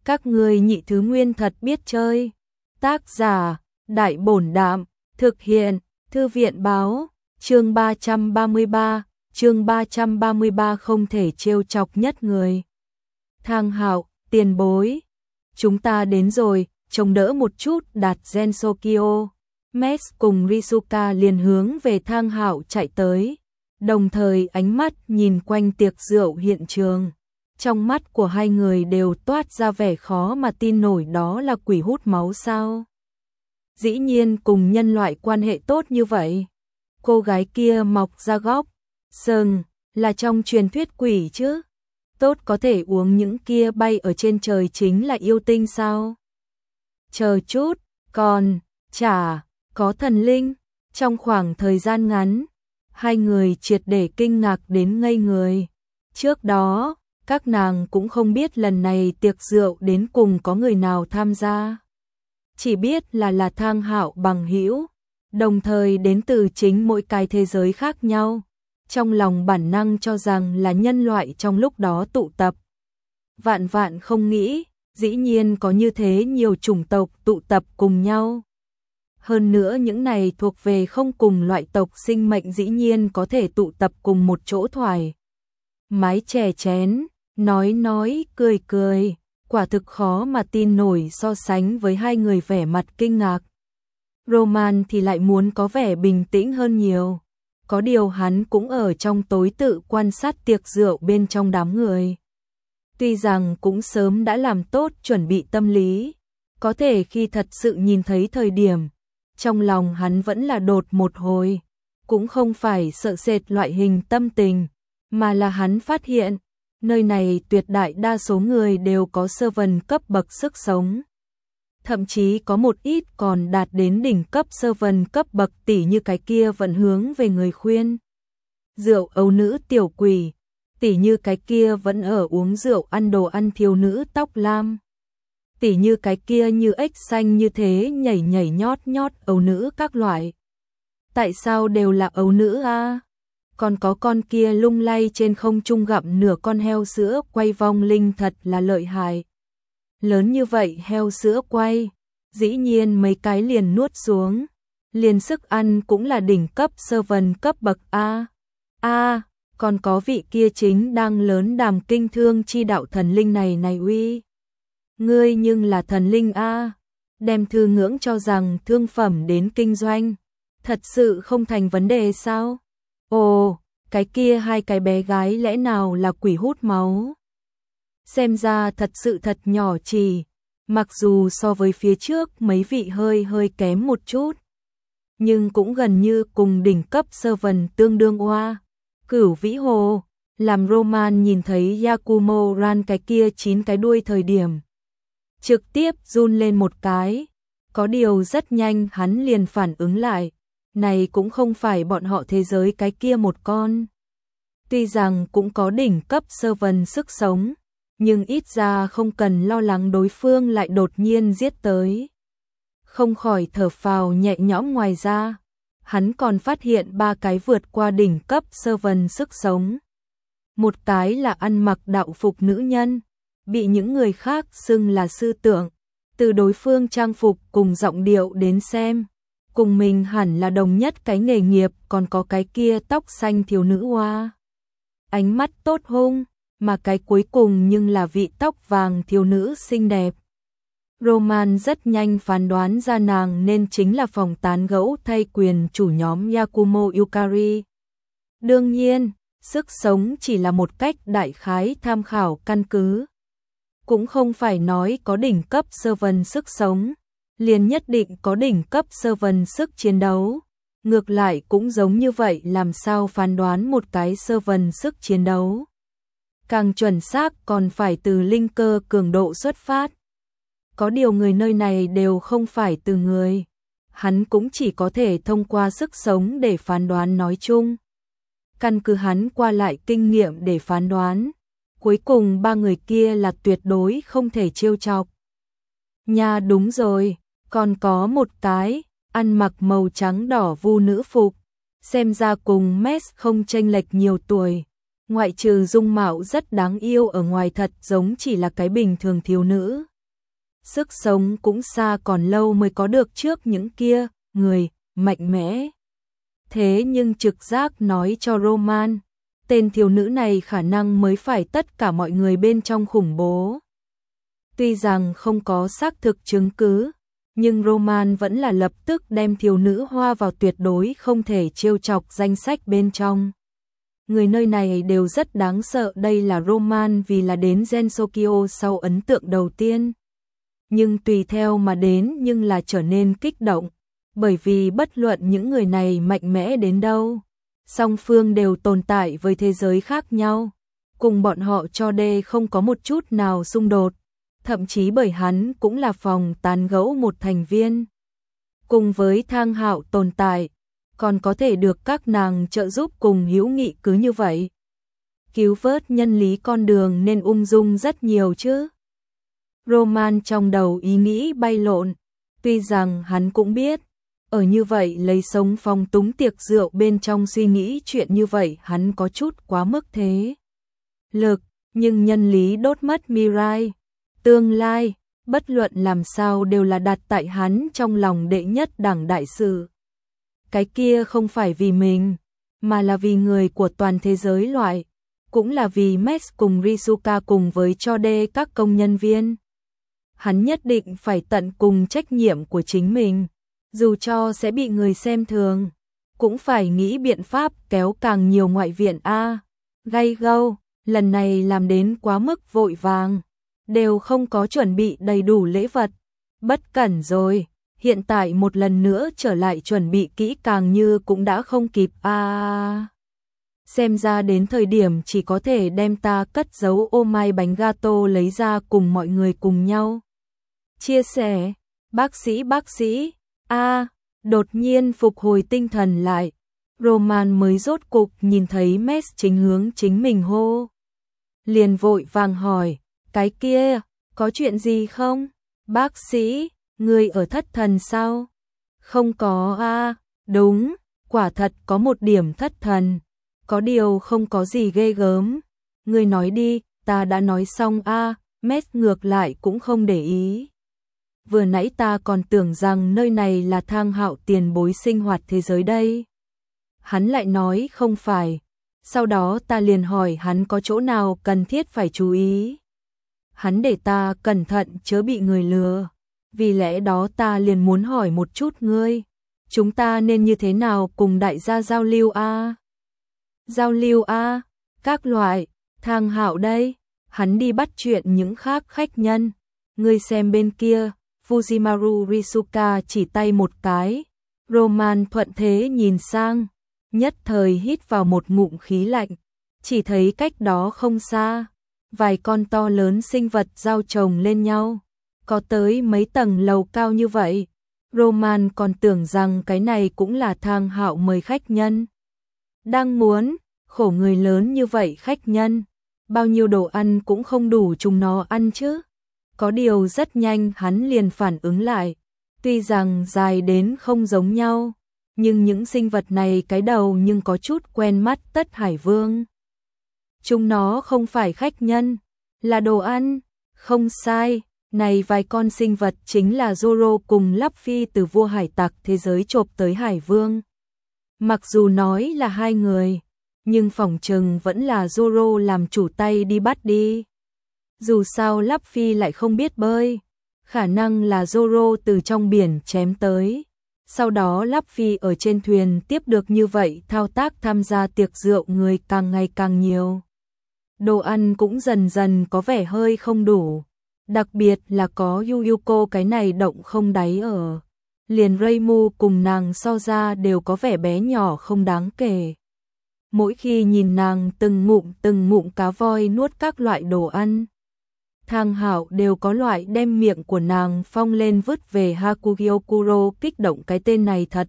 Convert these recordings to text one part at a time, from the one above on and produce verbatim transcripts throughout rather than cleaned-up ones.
Các ngươi nhị thứ nguyên thật biết chơi. Tác giả, Đại Bổn Đạm, thực hiện, Thư viện Báo, chương ba trăm ba mươi ba, chương ba trăm ba mươi ba không thể trêu chọc nhất người. Thang Hạo, tiền bối, chúng ta đến rồi, trông đỡ một chút Đạt Gensokyo. Mes cùng Risuka liền hướng về Thang Hạo chạy tới, đồng thời ánh mắt nhìn quanh tiệc rượu hiện trường. Trong mắt của hai người đều toát ra vẻ khó mà tin nổi, đó là quỷ hút máu sao? Dĩ nhiên cùng nhân loại quan hệ tốt như vậy. Cô gái kia mọc ra góc sừng là trong truyền thuyết quỷ chứ? Tốt có thể uống những kia bay ở trên trời chính là yêu tinh sao? Chờ chút, còn chả có thần linh. Trong khoảng thời gian ngắn, hai người triệt để kinh ngạc đến ngây người. Trước đó, các nàng cũng không biết lần này tiệc rượu đến cùng có người nào tham gia. Chỉ biết là là Thang Hạo bằng hữu, đồng thời đến từ chính mỗi cái thế giới khác nhau. Trong lòng bản năng cho rằng là nhân loại trong lúc đó tụ tập. Vạn vạn không nghĩ, dĩ nhiên có như thế nhiều chủng tộc tụ tập cùng nhau. Hơn nữa những này thuộc về không cùng loại tộc sinh mệnh dĩ nhiên có thể tụ tập cùng một chỗ thoải mái chè chén, nói nói, cười cười, quả thực khó mà tin nổi. So sánh với hai người vẻ mặt kinh ngạc, Roman thì lại muốn có vẻ bình tĩnh hơn nhiều. Có điều hắn cũng ở trong tối tự quan sát tiệc rượu bên trong đám người. Tuy rằng cũng sớm đã làm tốt chuẩn bị tâm lý, có thể khi thật sự nhìn thấy thời điểm, trong lòng hắn vẫn là đột một hồi. Cũng không phải sợ sệt loại hình tâm tình, mà là hắn phát hiện, nơi này tuyệt đại đa số người đều có servant cấp bậc sức sống. Thậm chí có một ít còn đạt đến đỉnh cấp servant cấp bậc, tỉ như cái kia vẫn hướng về người khuyên rượu ấu nữ tiểu quỷ, tỉ như cái kia vẫn ở uống rượu ăn đồ ăn thiếu nữ tóc lam, tỉ như cái kia như ếch xanh như thế nhảy nhảy nhót nhót ấu nữ các loại. Tại sao đều là ấu nữ a? À? Còn có con kia lung lay trên không trung gặm nửa con heo sữa quay vong linh thật là lợi hại. Lớn như vậy heo sữa quay, dĩ nhiên mấy cái liền nuốt xuống. Liền sức ăn cũng là đỉnh cấp servant cấp bậc A. A, còn có vị kia chính đang lớn đàm kinh thương chi đạo thần linh này này uy. Ngươi nhưng là thần linh A, đem thư ngưỡng cho rằng thương phẩm đến kinh doanh, thật sự không thành vấn đề sao? Ồ, cái kia hai cái bé gái lẽ nào là quỷ hút máu? Xem ra thật sự thật nhỏ chỉ, mặc dù so với phía trước mấy vị hơi hơi kém một chút, nhưng cũng gần như cùng đỉnh cấp servant tương đương oa. Cửu Vĩ Hồ, làm Roman nhìn thấy Yakumo Ran cái kia chín cái đuôi thời điểm, trực tiếp run lên một cái. Có điều rất nhanh hắn liền phản ứng lại, này cũng không phải bọn họ thế giới cái kia một con. Tuy rằng cũng có đỉnh cấp servant sức sống, nhưng ít ra không cần lo lắng đối phương lại đột nhiên giết tới. Không khỏi thở phào nhẹ nhõm. Ngoài ra, hắn còn phát hiện ba cái vượt qua đỉnh cấp servant sức sống. Một cái là ăn mặc đạo phục nữ nhân, bị những người khác xưng là sư tượng. Từ đối phương trang phục cùng giọng điệu đến xem, cùng mình hẳn là đồng nhất cái nghề nghiệp. Còn có cái kia tóc xanh thiếu nữ hoa, ánh mắt tốt hung, mà cái cuối cùng nhưng là vị tóc vàng thiếu nữ xinh đẹp. Roman rất nhanh phán đoán ra nàng nên chính là phòng tán gẫu thay quyền chủ nhóm Yakumo Yukari. Đương nhiên, sức sống chỉ là một cách đại khái tham khảo căn cứ. Cũng không phải nói có đỉnh cấp servant sức sống, liền nhất định có đỉnh cấp servant sức chiến đấu. Ngược lại cũng giống như vậy, làm sao phán đoán một cái servant sức chiến đấu? Càng chuẩn xác còn phải từ linh cơ cường độ xuất phát. Có điều người nơi này đều không phải từ người, hắn cũng chỉ có thể thông qua sức sống để phán đoán nói chung. Căn cứ hắn qua lại kinh nghiệm để phán đoán, cuối cùng ba người kia là tuyệt đối không thể trêu chọc. Nha đúng rồi, còn có một cái, ăn mặc màu trắng đỏ vu nữ phục, xem ra cùng Mes không chênh lệch nhiều tuổi. Ngoại trừ dung mạo rất đáng yêu ở ngoài, thật giống chỉ là cái bình thường thiếu nữ. sức sống cũng xa còn lâu mới có được trước những kia, người, mạnh mẽ. Thế nhưng trực giác nói cho Roman, tên thiếu nữ này khả năng mới phải tất cả mọi người bên trong khủng bố. Tuy rằng không có xác thực chứng cứ, nhưng Roman vẫn là lập tức đem thiếu nữ hoa vào tuyệt đối không thể trêu chọc danh sách bên trong. Người nơi này đều rất đáng sợ, đây là Roman vì là đến Gensokyo sau ấn tượng đầu tiên. Nhưng tùy theo mà đến nhưng là trở nên kích động, bởi vì bất luận những người này mạnh mẽ đến đâu, song phương đều tồn tại với thế giới khác nhau, cùng bọn họ cho đê không có một chút nào xung đột, thậm chí bởi hắn cũng là phòng tán gẫu một thành viên. Cùng với Thang Hạo tồn tại, còn có thể được các nàng trợ giúp cùng hữu nghị cứ như vậy. Cứu vớt nhân lý con đường nên ung dung rất nhiều chứ. Roman trong đầu ý nghĩ bay lộn, tuy rằng hắn cũng biết, ở như vậy lấy sống phong túng tiệc rượu bên trong suy nghĩ chuyện như vậy hắn có chút quá mức thế. Lực, nhưng nhân lý đốt mất Mirai. Tương lai, bất luận làm sao đều là đặt tại hắn trong lòng đệ nhất đẳng đại sự. Cái kia không phải vì mình, mà là vì người của toàn thế giới loại, cũng là vì Max cùng Risuka cùng với cho đê các công nhân viên. Hắn nhất định phải tận cùng trách nhiệm của chính mình, dù cho sẽ bị người xem thường, cũng phải nghĩ biện pháp kéo càng nhiều ngoại viện a. Gay go, lần này làm đến quá mức vội vàng, đều không có chuẩn bị đầy đủ lễ vật, bất cẩn rồi, hiện tại một lần nữa trở lại chuẩn bị kỹ càng như cũng đã không kịp a. Xem ra đến thời điểm chỉ có thể đem ta cất giấu ô mai bánh gato lấy ra cùng mọi người cùng nhau chia sẻ. Bác sĩ bác sĩ, a, đột nhiên phục hồi tinh thần lại, Roman mới rốt cục nhìn thấy Mess chính hướng chính mình hô. Liền vội vàng hỏi, cái kia, có chuyện gì không? Bác sĩ, người ở thất thần sao? Không có a, đúng, quả thật có một điểm thất thần, có điều không có gì ghê gớm. Người nói đi, ta đã nói xong a. Mess ngược lại cũng không để ý. Vừa nãy ta còn tưởng rằng nơi này là Thang Hạo tiền bối sinh hoạt thế giới đây. Hắn lại nói không phải. Sau đó ta liền hỏi hắn có chỗ nào cần thiết phải chú ý. Hắn để ta cẩn thận chớ bị người lừa. Vì lẽ đó ta liền muốn hỏi một chút ngươi. Chúng ta nên như thế nào cùng đại gia giao lưu a? Giao lưu a, các loại, Thang Hạo đây, hắn đi bắt chuyện những khác khách nhân. Ngươi xem bên kia. Fujimaru Risuka chỉ tay một cái, Roman thuận thế nhìn sang, nhất thời hít vào một ngụm khí lạnh, chỉ thấy cách đó không xa, vài con to lớn sinh vật giao chồng lên nhau, có tới mấy tầng lầu cao như vậy. Roman còn tưởng rằng cái này cũng là Thang Hạo mời khách nhân. Đang muốn, khổ người lớn như vậy khách nhân, bao nhiêu đồ ăn cũng không đủ chúng nó ăn chứ. Có điều rất nhanh hắn liền phản ứng lại, tuy rằng dài đến không giống nhau, nhưng những sinh vật này cái đầu nhưng có chút quen mắt Tất Hải Vương. Chúng nó không phải khách nhân, là đồ ăn, không sai, này vài con sinh vật chính là Zoro cùng Luffy từ vua hải tặc thế giới chộp tới Hải Vương. Mặc dù nói là hai người, nhưng phỏng chừng vẫn là Zoro làm chủ tay đi bắt đi. Dù sao Luffy lại không biết bơi, khả năng là Zoro từ trong biển chém tới. Sau đó Luffy ở trên thuyền tiếp được như vậy thao tác tham gia tiệc rượu người càng ngày càng nhiều. Đồ ăn cũng dần dần có vẻ hơi không đủ, đặc biệt là có Yuyuko cái này động không đáy ở. Liền Reimu cùng nàng so ra đều có vẻ bé nhỏ không đáng kể. Mỗi khi nhìn nàng từng ngụm từng ngụm cá voi nuốt các loại đồ ăn, Thang Hạo đều có loại đem miệng của nàng phong lên vứt về Hakugyokuro, kích động cái tên này thật.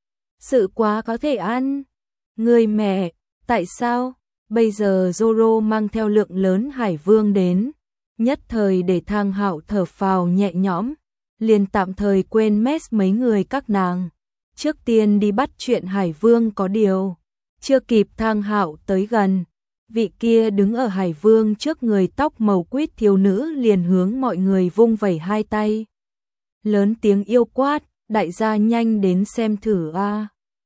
Sự quá có thể ăn. Người mẹ, tại sao? Bây giờ Zoro mang theo lượng lớn Hải Vương đến, nhất thời để Thang Hạo thở phào nhẹ nhõm, liền tạm thời quên mess mấy người các nàng. Trước tiên đi bắt chuyện Hải Vương, có điều chưa kịp Thang Hạo tới gần, vị kia đứng ở Hải Vương trước người tóc màu quýt thiếu nữ liền hướng mọi người vung vẩy hai tay. Lớn tiếng yêu quát, đại gia nhanh đến xem thử a.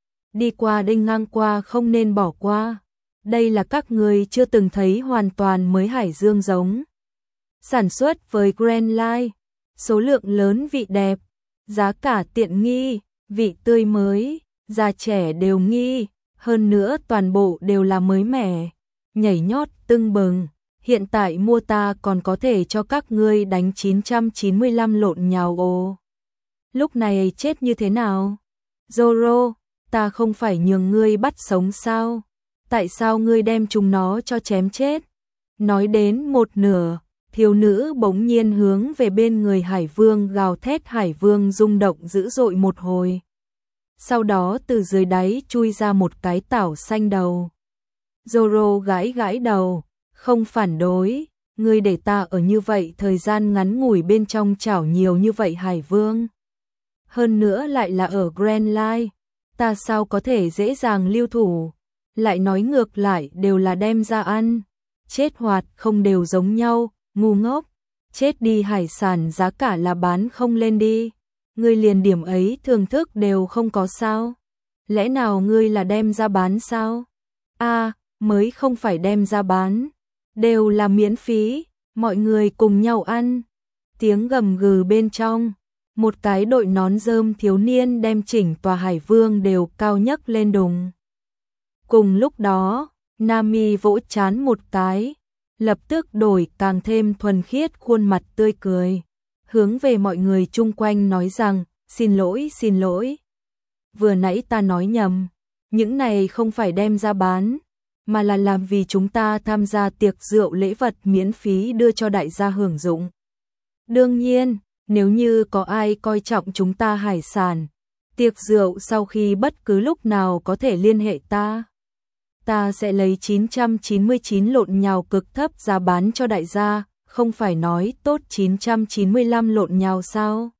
Đi qua đây ngang qua không nên bỏ qua. Đây là các người chưa từng thấy hoàn toàn mới hải dương giống. Sản xuất với Grand Line, số lượng lớn vị đẹp, giá cả tiện nghi, vị tươi mới, già trẻ đều nghi, hơn nữa toàn bộ đều là mới mẻ, nhảy nhót tưng bừng. Hiện tại mua ta còn có thể cho các ngươi đánh chín trăm chín mươi lăm lộn nhào ồ. Lúc này chết như thế nào? Zoro, ta không phải nhường ngươi bắt sống sao? Tại sao ngươi đem chúng nó cho chém chết? Nói đến một nửa, thiếu nữ bỗng nhiên hướng về bên người Hải Vương gào thét. Hải Vương rung động dữ dội một hồi. Sau đó từ dưới đáy chui ra một cái tảo xanh đầu. Zoro gãi gãi đầu, không phản đối, ngươi để ta ở như vậy thời gian ngắn ngủi bên trong chảo nhiều như vậy Hải Vương. Hơn nữa lại là ở Grand Line, ta sao có thể dễ dàng lưu thủ, lại nói ngược lại đều là đem ra ăn, chết hoạt không đều giống nhau, ngu ngốc, chết đi hải sản giá cả là bán không lên đi, ngươi liền điểm ấy thưởng thức đều không có sao, lẽ nào ngươi là đem ra bán sao? A, à, mới không phải đem ra bán, đều là miễn phí, mọi người cùng nhau ăn. Tiếng gầm gừ bên trong, một cái đội nón rơm thiếu niên đem chỉnh tòa Hải Vương đều cao nhấc lên đùng. Cùng lúc đó, Nami vỗ chán một cái, lập tức đổi càng thêm thuần khiết khuôn mặt tươi cười, hướng về mọi người chung quanh nói rằng, xin lỗi xin lỗi. Vừa nãy ta nói nhầm, những này không phải đem ra bán, mà là làm vì chúng ta tham gia tiệc rượu lễ vật miễn phí đưa cho đại gia hưởng dụng. Đương nhiên, nếu như có ai coi trọng chúng ta hải sản, tiệc rượu sau khi bất cứ lúc nào có thể liên hệ ta. Ta sẽ lấy chín trăm chín mươi chín lộn nhào cực thấp giá bán cho đại gia, không phải nói tốt chín trăm chín mươi lăm lộn nhào sao?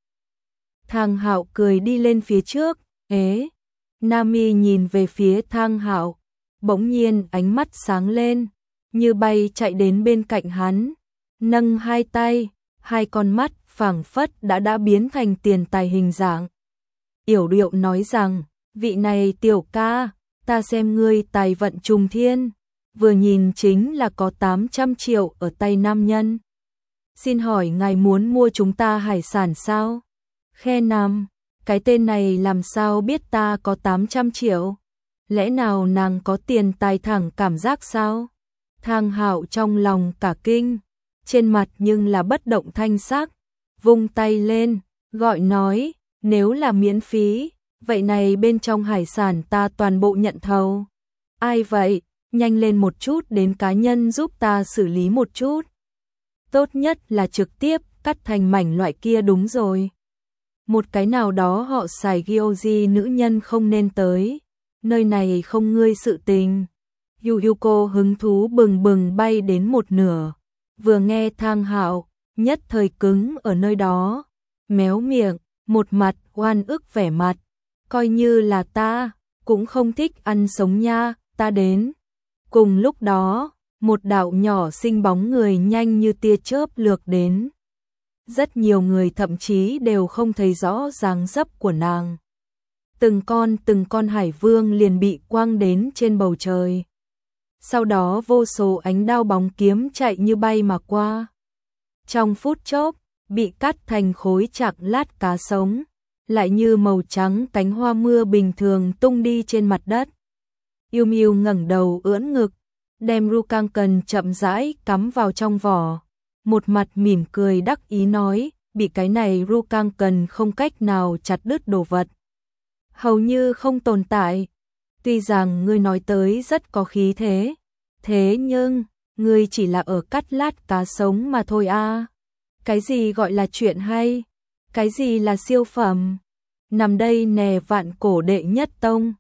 Thang Hạo cười đi lên phía trước, ế. Nami nhìn về phía Thang Hạo, bỗng nhiên ánh mắt sáng lên, như bay chạy đến bên cạnh hắn, nâng hai tay, hai con mắt phảng phất đã đã biến thành tiền tài hình dạng. Yểu Điệu nói rằng, vị này tiểu ca, ta xem ngươi tài vận trùng thiên, vừa nhìn chính là có tám trăm triệu ở tay nam nhân. Xin hỏi ngài muốn mua chúng ta hải sản sao? Khe Nam, cái tên này làm sao biết ta có tám trăm triệu? Lẽ nào nàng có tiền tài thẳng cảm giác sao? Thang Hạo trong lòng cả kinh, trên mặt nhưng là bất động thanh sắc, vung tay lên, gọi nói, nếu là miễn phí, vậy này bên trong hải sản ta toàn bộ nhận thầu. Ai vậy? Nhanh lên một chút đến cá nhân giúp ta xử lý một chút. Tốt nhất là trực tiếp cắt thành mảnh loại kia đúng rồi. Một cái nào đó họ xài Gyoji nữ nhân không nên tới. Nơi này không ngươi sự tình. Yuyuko hứng thú bừng bừng bay đến một nửa. Vừa nghe Thang Hạo, nhất thời cứng ở nơi đó. Méo miệng, một mặt oan ức vẻ mặt. Coi như là ta, cũng không thích ăn sống nha, ta đến. Cùng lúc đó, một đạo nhỏ xinh bóng người nhanh như tia chớp lược đến. Rất nhiều người thậm chí đều không thấy rõ dáng dấp của nàng. Từng con từng con hải vương liền bị quăng đến trên bầu trời. Sau đó vô số ánh đao bóng kiếm chạy như bay mà qua. Trong phút chốc, bị cắt thành khối chạc lát cá sống, lại như màu trắng cánh hoa mưa bình thường tung đi trên mặt đất. Yêu Miêu ngẩng đầu ưỡn ngực, đem Rukanken chậm rãi cắm vào trong vỏ, một mặt mỉm cười đắc ý nói, bị cái này Rukanken không cách nào chặt đứt đồ vật. Hầu như không tồn tại. Tuy rằng ngươi nói tới rất có khí thế, thế nhưng, ngươi chỉ là ở cắt lát cá sống mà thôi a. Cái gì gọi là chuyện hay? Cái gì là siêu phẩm? Nằm đây nè vạn cổ đệ nhất tông,